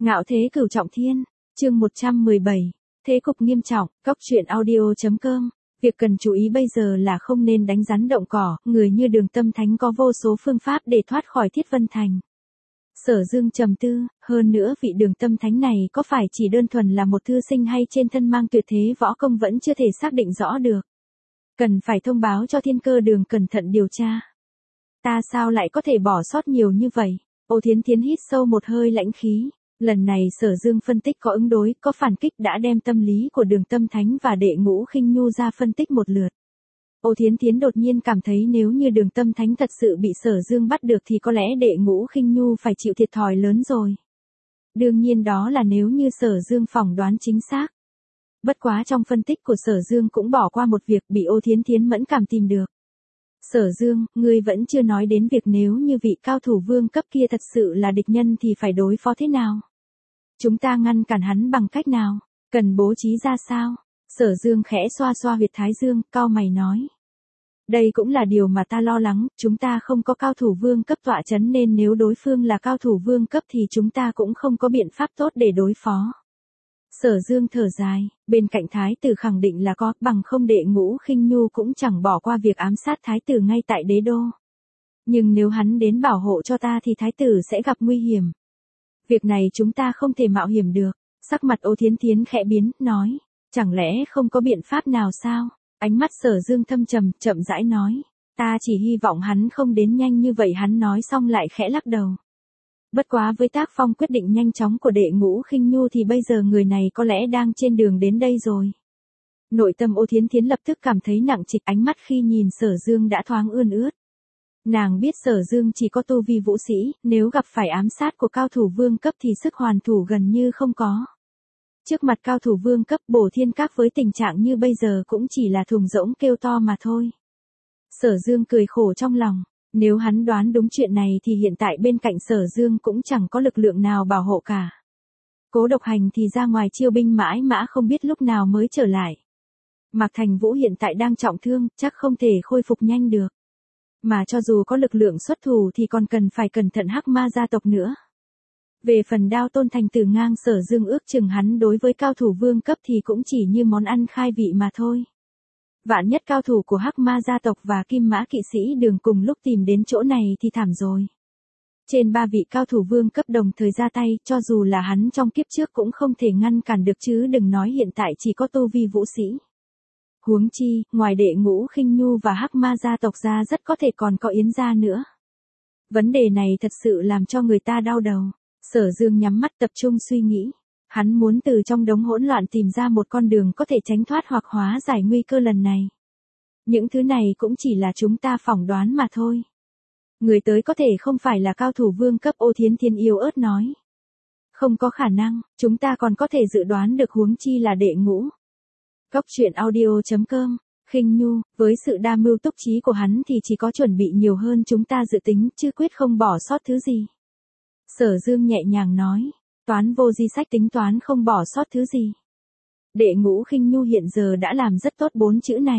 Ngạo thế cửu trọng thiên, chương 117, thế cục nghiêm trọng, Cóc truyện audio.com. Việc cần chú ý bây giờ là không nên đánh rắn động cỏ, người như Đường Tâm Thánh có vô số phương pháp để thoát khỏi Thiết Vân Thành. Sở Dương trầm tư, hơn nữa vị Đường Tâm Thánh này có phải chỉ đơn thuần là một thư sinh hay trên thân mang tuyệt thế võ công vẫn chưa thể xác định rõ được. Cần phải thông báo cho Thiên Cơ Đường cẩn thận điều tra. Ta sao lại có thể bỏ sót nhiều như vậy? Ô Thiến Thiến hít sâu một hơi lãnh khí. Lần này Sở Dương phân tích có ứng đối, có phản kích đã đem tâm lý của Đường Tâm Thánh và Đệ Ngũ Khinh Nhu ra phân tích một lượt. Ô Thiến Thiến đột nhiên cảm thấy nếu như Đường Tâm Thánh thật sự bị Sở Dương bắt được thì có lẽ Đệ Ngũ Khinh Nhu phải chịu thiệt thòi lớn rồi. Đương nhiên đó là nếu như Sở Dương phỏng đoán chính xác. Bất quá trong phân tích của Sở Dương cũng bỏ qua một việc bị Ô Thiến Thiến mẫn cảm tìm được. Sở Dương, ngươi vẫn chưa nói đến việc nếu như vị cao thủ vương cấp kia thật sự là địch nhân thì phải đối phó thế nào? Chúng ta ngăn cản hắn bằng cách nào? Cần bố trí ra sao? Sở Dương khẽ xoa xoa huyệt thái dương, cau mày nói. Đây cũng là điều mà ta lo lắng, chúng ta không có cao thủ vương cấp tọa chấn nên nếu đối phương là cao thủ vương cấp thì chúng ta cũng không có biện pháp tốt để đối phó. Sở Dương thở dài, bên cạnh thái tử khẳng định là có, bằng không Đệ Ngũ Khinh Nhu cũng chẳng bỏ qua việc ám sát thái tử ngay tại đế đô. Nhưng nếu hắn đến bảo hộ cho ta thì thái tử sẽ gặp nguy hiểm. Việc này chúng ta không thể mạo hiểm được. Sắc mặt Ô Thiến Thiến khẽ biến, nói, chẳng lẽ không có biện pháp nào sao? Ánh mắt Sở Dương thâm trầm, chậm rãi nói, ta chỉ hy vọng hắn không đến nhanh như vậy. Hắn nói xong lại khẽ lắc đầu. Bất quá với tác phong quyết định nhanh chóng của Đệ Ngũ Khinh Nhu thì bây giờ người này có lẽ đang trên đường đến đây rồi. Nội tâm Ô Thiến Thiến lập tức cảm thấy nặng trịch, ánh mắt khi nhìn Sở Dương đã thoáng ươn ướt. Nàng biết Sở Dương chỉ có tu vi vũ sĩ, nếu gặp phải ám sát của cao thủ vương cấp thì sức hoàn thủ gần như không có. Trước mặt cao thủ vương cấp Bổ Thiên Các với tình trạng như bây giờ cũng chỉ là thùng rỗng kêu to mà thôi. Sở Dương cười khổ trong lòng. Nếu hắn đoán đúng chuyện này thì hiện tại bên cạnh Sở Dương cũng chẳng có lực lượng nào bảo hộ cả. Cố Độc Hành thì ra ngoài chiêu binh mãi mã không biết lúc nào mới trở lại. Mạc Thành Vũ hiện tại đang trọng thương, chắc không thể khôi phục nhanh được. Mà cho dù có lực lượng xuất thủ thì còn cần phải cẩn thận Hắc Ma gia tộc nữa. Về phần Đao Tôn Thành Tử ngang Sở Dương ước chừng hắn đối với cao thủ vương cấp thì cũng chỉ như món ăn khai vị mà thôi. Vạn nhất cao thủ của Hắc Ma gia tộc và Kim Mã kỵ sĩ Đường cùng lúc tìm đến chỗ này thì thảm rồi. Trên 3 vị cao thủ vương cấp đồng thời ra tay, cho dù là hắn trong kiếp trước cũng không thể ngăn cản được chứ đừng nói hiện tại chỉ có tu vi vũ sĩ. Huống chi, ngoài Đệ Ngũ Khinh Nhu và Hắc Ma gia tộc ra rất có thể còn có Yến gia nữa. Vấn đề này thật sự làm cho người ta đau đầu. Sở Dương nhắm mắt tập trung suy nghĩ. Hắn muốn từ trong đống hỗn loạn tìm ra một con đường có thể tránh thoát hoặc hóa giải nguy cơ lần này. Những thứ này cũng chỉ là chúng ta phỏng đoán mà thôi. Người tới có thể không phải là cao thủ vương cấp. Ô Thiến Thiến yếu ớt nói. Không có khả năng, chúng ta còn có thể dự đoán được huống chi là Đệ Ngũ. Cóc truyện audio.com, Khinh Nhu, với sự đa mưu túc trí của hắn thì chỉ có chuẩn bị nhiều hơn chúng ta dự tính chứ quyết không bỏ sót thứ gì. Sở Dương nhẹ nhàng nói. Toán vô di sách tính toán không bỏ sót thứ gì. Đệ Ngũ Khinh Nhu hiện giờ đã làm rất tốt 4 chữ này.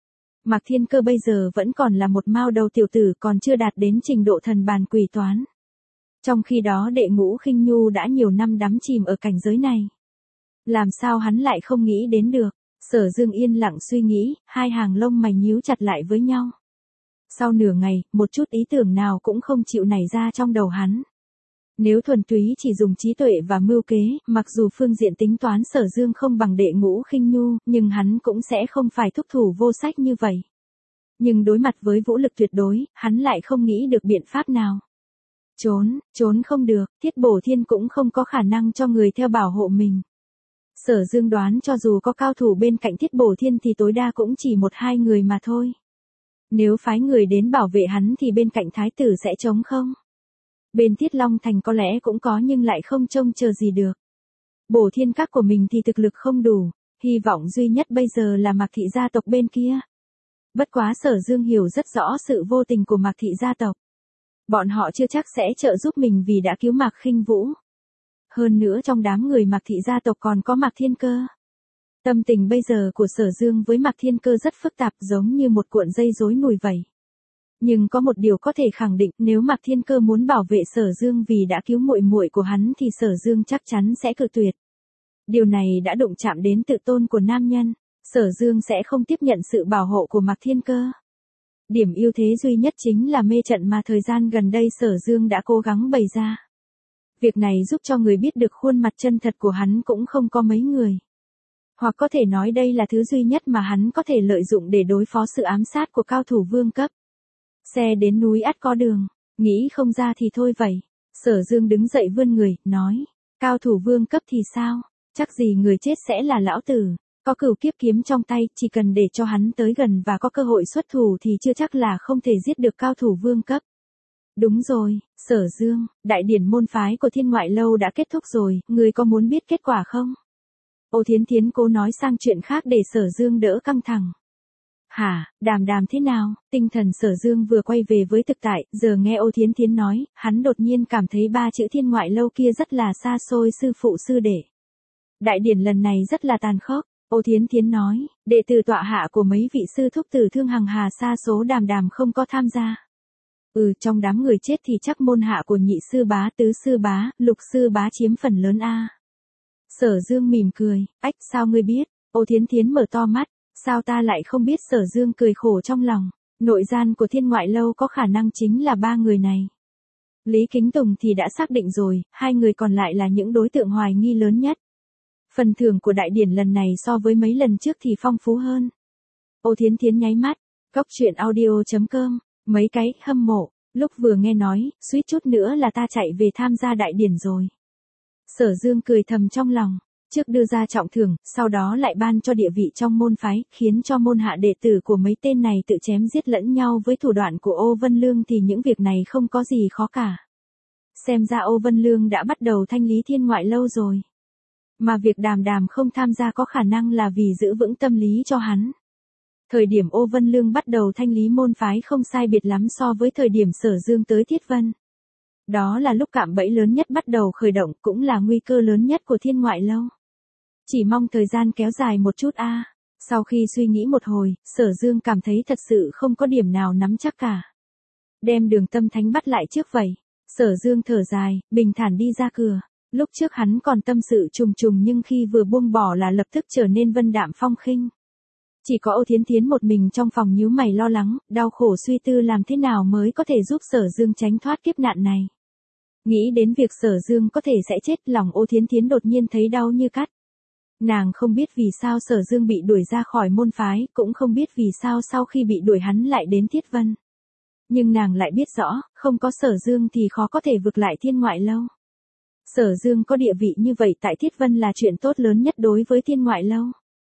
Mạc Thiên Cơ bây giờ vẫn còn là một mao đầu tiểu tử, còn chưa đạt đến trình độ thần bàn quỷ toán. Trong khi đó Đệ Ngũ Khinh Nhu đã nhiều năm đắm chìm ở cảnh giới này. Làm sao hắn lại không nghĩ đến được? Sở Dương yên lặng suy nghĩ, hai hàng lông mày nhíu chặt lại với nhau. Sau nửa ngày, một chút ý tưởng nào cũng không chịu nảy ra trong đầu hắn. Nếu thuần túy chỉ dùng trí tuệ và mưu kế, mặc dù phương diện tính toán Sở Dương không bằng Đệ Ngũ Khinh Nhu, nhưng hắn cũng sẽ không phải thúc thủ vô sách như vậy. Nhưng đối mặt với vũ lực tuyệt đối, hắn lại không nghĩ được biện pháp nào. Trốn không được, Thiết Bổ Thiên cũng không có khả năng cho người theo bảo hộ mình. Sở Dương đoán cho dù có cao thủ bên cạnh Thiết Bổ Thiên thì tối đa cũng chỉ 1-2 người mà thôi. Nếu phái người đến bảo vệ hắn thì bên cạnh thái tử sẽ trống không? Bên Thiết Long Thành có lẽ cũng có nhưng lại không trông chờ gì được. Bổ Thiên Các của mình thì thực lực không đủ, hy vọng duy nhất bây giờ là Mạc Thị gia tộc bên kia. Bất quá Sở Dương hiểu rất rõ sự vô tình của Mạc Thị gia tộc. Bọn họ chưa chắc sẽ trợ giúp mình vì đã cứu Mạc Khinh Vũ. Hơn nữa trong đám người Mạc Thị gia tộc còn có Mạc Thiên Cơ. Tâm tình bây giờ của Sở Dương với Mạc Thiên Cơ rất phức tạp, giống như một cuộn dây rối nùi vậy. Nhưng có một điều có thể khẳng định, nếu Mạc Thiên Cơ muốn bảo vệ Sở Dương vì đã cứu muội muội của hắn thì Sở Dương chắc chắn sẽ cự tuyệt. Điều này đã đụng chạm đến tự tôn của nam nhân, Sở Dương sẽ không tiếp nhận sự bảo hộ của Mạc Thiên Cơ. Điểm ưu thế duy nhất chính là mê trận mà thời gian gần đây Sở Dương đã cố gắng bày ra. Việc này giúp cho người biết được khuôn mặt chân thật của hắn cũng không có mấy người. Hoặc có thể nói đây là thứ duy nhất mà hắn có thể lợi dụng để đối phó sự ám sát của cao thủ vương cấp. Xe đến núi ắt có đường, nghĩ không ra thì thôi vậy. Sở Dương đứng dậy vươn người, nói, cao thủ vương cấp thì sao, chắc gì người chết sẽ là lão tử, có cửu kiếp kiếm trong tay, chỉ cần để cho hắn tới gần và có cơ hội xuất thủ thì chưa chắc là không thể giết được cao thủ vương cấp. Đúng rồi, Sở Dương, đại điển môn phái của Thiên Ngoại Lâu đã kết thúc rồi, người có muốn biết kết quả không? Ô Thiến Thiến cố nói sang chuyện khác để Sở Dương đỡ căng thẳng. Hả, Đàm Đàm thế nào? Tinh thần Sở Dương vừa quay về với thực tại, giờ nghe Ô Thiến Thiến nói, hắn đột nhiên cảm thấy ba chữ Thiên Ngoại Lâu kia rất là xa xôi, sư phụ sư đệ. Đại điển lần này rất là tàn khốc, Ô Thiến Thiến nói, đệ tử tọa hạ của mấy vị sư thúc tử Thương Hằng Hà sa số Đàm Đàm không có tham gia. Trong đám người chết thì chắc môn hạ của nhị sư bá, tứ sư bá, lục sư bá chiếm phần lớn a. Sở Dương mỉm cười, ách sao ngươi biết? Ô Thiến Thiến mở to mắt, sao ta lại không biết? Sở Dương cười khổ trong lòng, nội gian của Thiên Ngoại Lâu có khả năng chính là ba người này. Lý Kính Tùng thì đã xác định rồi, hai người còn lại là những đối tượng hoài nghi lớn nhất. Phần thưởng của đại điển lần này so với mấy lần trước thì phong phú hơn. Ô Thiến Thiến nháy mắt, goctruyện.audio.com, mấy cái hâm mộ, lúc vừa nghe nói, suýt chút nữa là ta chạy về tham gia đại điển rồi. Sở Dương cười thầm trong lòng, trước đưa ra trọng thưởng, sau đó lại ban cho địa vị trong môn phái, khiến cho môn hạ đệ tử của mấy tên này tự chém giết lẫn nhau với thủ đoạn của Ô Vân Lương thì những việc này không có gì khó cả. Xem ra Ô Vân Lương đã bắt đầu thanh lý Thiên Ngoại Lâu rồi. Mà việc Đàm Đàm không tham gia có khả năng là vì giữ vững tâm lý cho hắn. Thời điểm Ô Vân Lương bắt đầu thanh lý môn phái không sai biệt lắm so với thời điểm Sở Dương tới Thiết Vân. Đó là lúc cạm bẫy lớn nhất bắt đầu khởi động, cũng là nguy cơ lớn nhất của Thiên Ngoại Lâu. Chỉ mong thời gian kéo dài một chút a. Sau khi suy nghĩ một hồi, Sở Dương cảm thấy thật sự không có điểm nào nắm chắc cả. Đem Đường Tâm Thánh bắt lại trước vậy. Sở Dương thở dài, bình thản đi ra cửa. Lúc trước hắn còn tâm sự trùng trùng nhưng khi vừa buông bỏ là lập tức trở nên vân đạm phong khinh. Chỉ có Ô Thiến Thiến một mình trong phòng nhíu mày lo lắng, đau khổ suy tư làm thế nào mới có thể giúp Sở Dương tránh thoát kiếp nạn này. Nghĩ đến việc Sở Dương có thể sẽ chết, lòng Ô Thiến Thiến đột nhiên thấy đau như cắt. Nàng không biết vì sao Sở Dương bị đuổi ra khỏi môn phái, cũng không biết vì sao sau khi bị đuổi hắn lại đến Thiết Vân. Nhưng nàng lại biết rõ, không có Sở Dương thì khó có thể vực lại Thiên Ngoại Lâu. Sở Dương có địa vị như vậy tại Thiết Vân là chuyện tốt lớn nhất đối với Thiên Ngoại Lâu.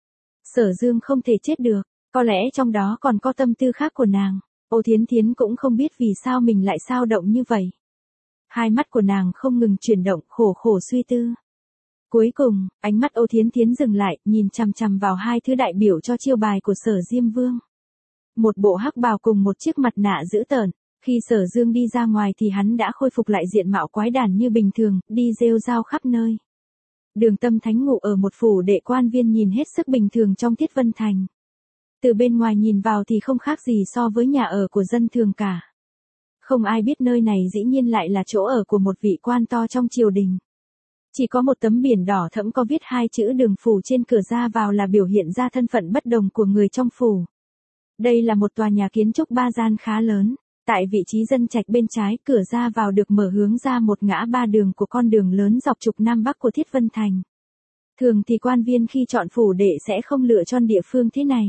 Sở Dương không thể chết được, có lẽ trong đó còn có tâm tư khác của nàng. Ô Thiến Thiến cũng không biết vì sao mình lại xao động như vậy. Hai mắt của nàng không ngừng chuyển động, khổ khổ suy tư. Cuối cùng, ánh mắt Ô Thiến Thiến dừng lại, nhìn chằm chằm vào hai thứ đại biểu cho chiêu bài của Sở Diêm Vương. Một bộ hắc bào cùng một chiếc mặt nạ dữ tợn. Khi Sở Dương đi ra ngoài thì hắn đã khôi phục lại diện mạo quái đản như bình thường, đi rêu rao khắp nơi. Đường Tâm Thánh ngủ ở một phủ đệ quan viên nhìn hết sức bình thường trong Thiết Vân Thành. Từ bên ngoài nhìn vào thì không khác gì so với nhà ở của dân thường cả. Không ai biết nơi này dĩ nhiên lại là chỗ ở của một vị quan to trong triều đình. Chỉ có một tấm biển đỏ thẫm có viết hai chữ Đường phủ trên cửa ra vào là biểu hiện ra thân phận bất đồng của người trong phủ. Đây là một tòa nhà kiến trúc ba gian khá lớn. Tại vị trí dân trạch bên trái, cửa ra vào được mở hướng ra một ngã ba đường của con đường lớn dọc trục Nam Bắc của Thiết Vân Thành. Thường thì quan viên khi chọn phủ đệ sẽ không lựa chọn địa phương thế này.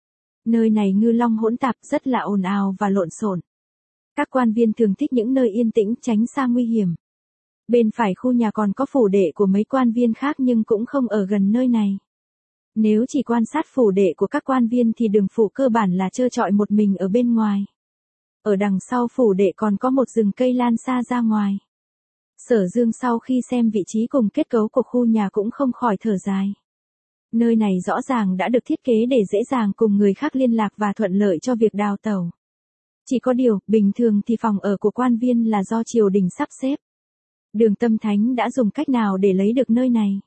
Nơi này ngư long hỗn tạp, rất là ồn ào và lộn xộn. Các quan viên thường thích những nơi yên tĩnh tránh xa nguy hiểm. Bên phải khu nhà còn có phủ đệ của mấy quan viên khác nhưng cũng không ở gần nơi này. Nếu chỉ quan sát phủ đệ của các quan viên thì Đường phủ cơ bản là trơ trọi một mình ở bên ngoài. Ở đằng sau phủ đệ còn có một rừng cây lan xa ra ngoài. Sở Dương sau khi xem vị trí cùng kết cấu của khu nhà cũng không khỏi thở dài. Nơi này rõ ràng đã được thiết kế để dễ dàng cùng người khác liên lạc và thuận lợi cho việc đào tẩu. Chỉ có điều, bình thường thì phòng ở của quan viên là do triều đình sắp xếp. Đường Tâm Thánh đã dùng cách nào để lấy được nơi này?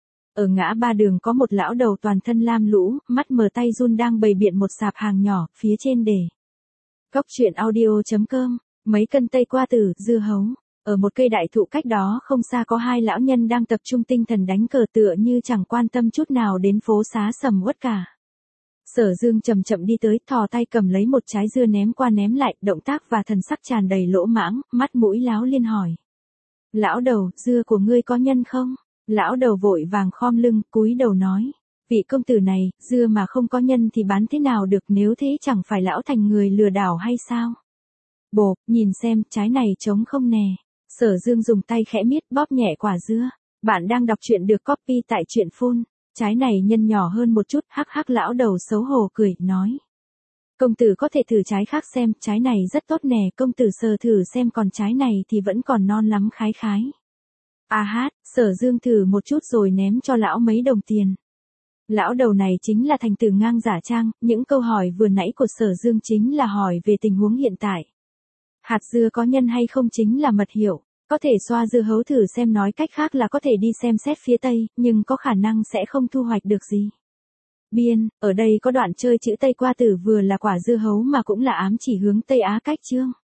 Ở ngã ba đường có một lão đầu toàn thân lam lũ, mắt mờ tay run đang bày biện một sạp hàng nhỏ, phía trên để Cóc truyện audio.com, mấy cân tây qua tử, dưa hấu. Ở một cây đại thụ cách đó không xa có hai lão nhân đang tập trung tinh thần đánh cờ tựa như chẳng quan tâm chút nào đến phố xá sầm uất cả. Sở Dương chậm chậm đi tới, thò tay cầm lấy một trái dưa ném qua ném lại, động tác và thần sắc tràn đầy lỗ mãng, mắt mũi láo liên hỏi. Lão đầu, dưa của ngươi có nhân không? Lão đầu vội vàng khom lưng, cúi đầu nói. Vị công tử này, dưa mà không có nhân thì bán thế nào được, nếu thế chẳng phải lão thành người lừa đảo hay sao? Bộp, nhìn xem, trái này trống không nè. Sở Dương dùng tay khẽ miết bóp nhẹ quả dưa. Bạn đang đọc truyện được copy tại truyện phun. Trái này nhân nhỏ hơn một chút, hắc hắc lão đầu xấu hổ cười, nói. Công tử có thể thử trái khác xem, trái này rất tốt nè, công tử sờ thử xem, còn trái này thì vẫn còn non lắm khái khái. A hát, Sở Dương thử một chút rồi ném cho lão mấy đồng tiền. Lão đầu này chính là thành tử ngang giả trang, những câu hỏi vừa nãy của Sở Dương chính là hỏi về tình huống hiện tại. Hạt dưa có nhân hay không chính là mật hiệu, có thể xoa dưa hấu thử xem, nói cách khác là có thể đi xem xét phía Tây, nhưng có khả năng sẽ không thu hoạch được gì. Biên, ở đây có đoạn chơi chữ Tây qua tử vừa là quả dưa hấu mà cũng là ám chỉ hướng Tây Á cách chương.